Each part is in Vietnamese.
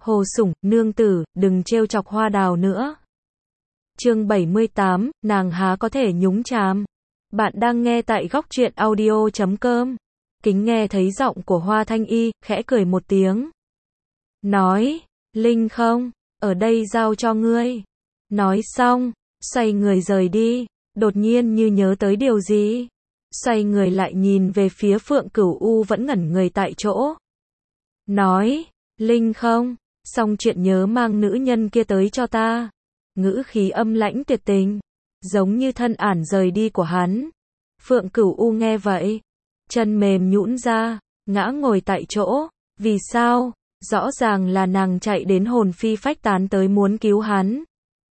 Hồ Sủng, nương tử, đừng trêu chọc Hoa Đào nữa. Chương 78, nàng há có thể nhúng chàm. Bạn đang nghe tại góc truyện audio.com. Kính nghe thấy giọng của Hoa Thanh Y, khẽ cười một tiếng. Nói, Linh không, ở đây giao cho ngươi. Nói xong, xoay người rời đi, đột nhiên như nhớ tới điều gì. Xoay người lại nhìn về phía Phượng Cửu U vẫn ngẩn người tại chỗ. Nói, Linh không, xong chuyện nhớ mang nữ nhân kia tới cho ta. Ngữ khí âm lãnh tuyệt tình, giống như thân ản rời đi của hắn. Phượng Cửu U nghe vậy, chân mềm nhũn ra, ngã ngồi tại chỗ. Vì sao? Rõ ràng là nàng chạy đến hồn phi phách tán tới muốn cứu hắn.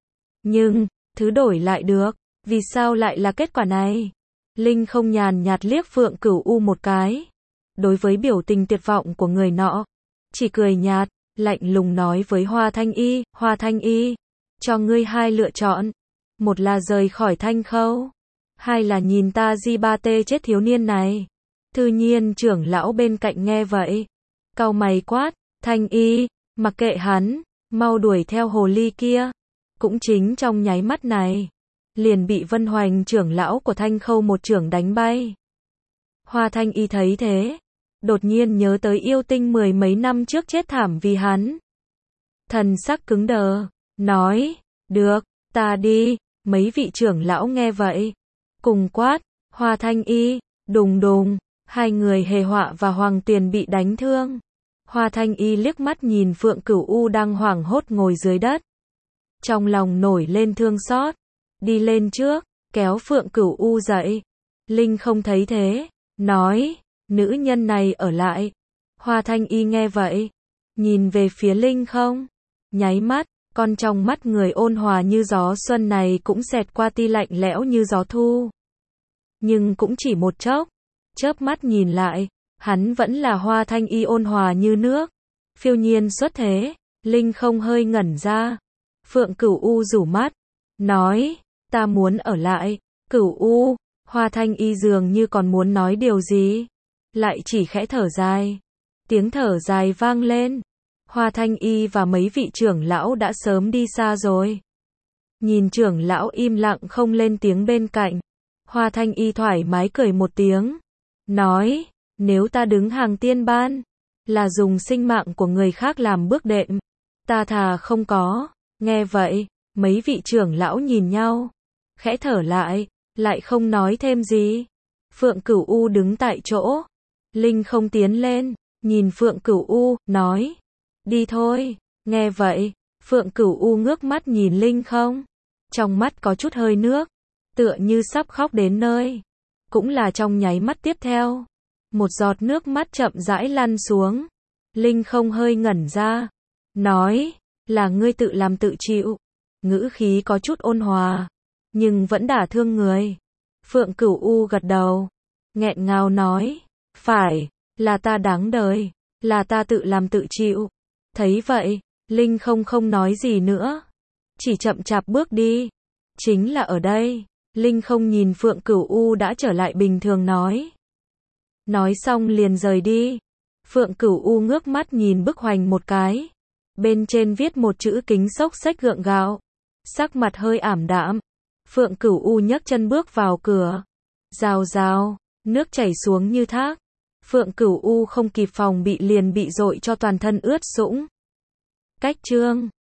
Nhưng, thứ đổi lại được, vì sao lại là kết quả này? Linh không nhàn nhạt liếc Phượng Cửu U một cái. Đối với biểu tình tuyệt vọng của người nọ, chỉ cười nhạt, lạnh lùng nói với Hoa Thanh Y, cho ngươi hai lựa chọn. Một là rời khỏi Thanh Khâu, hai là nhìn ta di ba tê chết thiếu niên này. Thư Nhiên trưởng lão bên cạnh nghe vậy, cau mày quát, Thanh Y, mặc kệ hắn, mau đuổi theo hồ ly kia. Cũng chính trong nháy mắt này, liền bị Vân Hoành trưởng lão của Thanh Khâu một chưởng đánh bay. Hoa Thanh Y thấy thế, đột nhiên nhớ tới yêu tinh mười mấy năm trước chết thảm vì hắn. Thần sắc cứng đờ, nói, được, ta đi. Mấy vị trưởng lão nghe vậy, cùng quát, Hoa Thanh Y, đùng đùng, hai người Hề Họa và Hoàng Tuyền bị đánh thương. Hoa Thanh Y liếc mắt nhìn Phượng Cửu U đang hoảng hốt ngồi dưới đất. Trong lòng nổi lên thương xót, đi lên trước, kéo Phượng Cửu U dậy. Linh không thấy thế, nói, nữ nhân này ở lại. Hoa Thanh Y nghe vậy, nhìn về phía Linh không, nháy mắt, con trong mắt người ôn hòa như gió xuân này cũng xẹt qua tia lạnh lẽo như gió thu. Nhưng cũng chỉ một chốc, chớp mắt nhìn lại, hắn vẫn là Hoa Thanh Y ôn hòa như nước, phiêu nhiên xuất thế. Linh không hơi ngẩn ra. Phượng Cửu U rủ mắt, nói, ta muốn ở lại. Cửu U, Hoa Thanh Y dường như còn muốn nói điều gì, lại chỉ khẽ thở dài. Tiếng thở dài vang lên. Hoa Thanh Y và mấy vị trưởng lão đã sớm đi xa rồi. Nhìn trưởng lão im lặng không lên tiếng bên cạnh, Hoa Thanh Y thoải mái cười một tiếng, nói, nếu ta đứng hàng tiên ban, là dùng sinh mạng của người khác làm bước đệm, ta thà không có. Nghe vậy, mấy vị trưởng lão nhìn nhau, khẽ thở lại không nói thêm gì. Phượng Cửu U đứng tại chỗ. Linh không tiến lên, nhìn Phượng Cửu U, nói, đi thôi. Nghe vậy, Phượng Cửu U ngước mắt nhìn Linh không, trong mắt có chút hơi nước, tựa như sắp khóc đến nơi. Cũng là trong nháy mắt tiếp theo, một giọt nước mắt chậm rãi lăn xuống. Linh không hơi ngẩn ra, nói, là ngươi tự làm tự chịu. Ngữ khí có chút ôn hòa, nhưng vẫn đả thương người. Phượng Cửu U gật đầu, nghẹn ngào nói, phải, là ta đáng đời, là ta tự làm tự chịu. Thấy vậy, Linh không nói gì nữa, chỉ chậm chạp bước đi. Chính là ở đây, Linh không nhìn Phượng Cửu U đã trở lại bình thường nói xong liền rời đi. Phượng Cửu U ngước mắt nhìn bức hoành một cái, bên trên viết một chữ kính xốc xách gượng gạo, sắc mặt hơi ảm đạm. Phượng Cửu U nhấc chân bước vào cửa, rào rào, nước chảy xuống như thác. Phượng Cửu U không kịp phòng bị liền bị dội cho toàn thân ướt sũng. Cách chương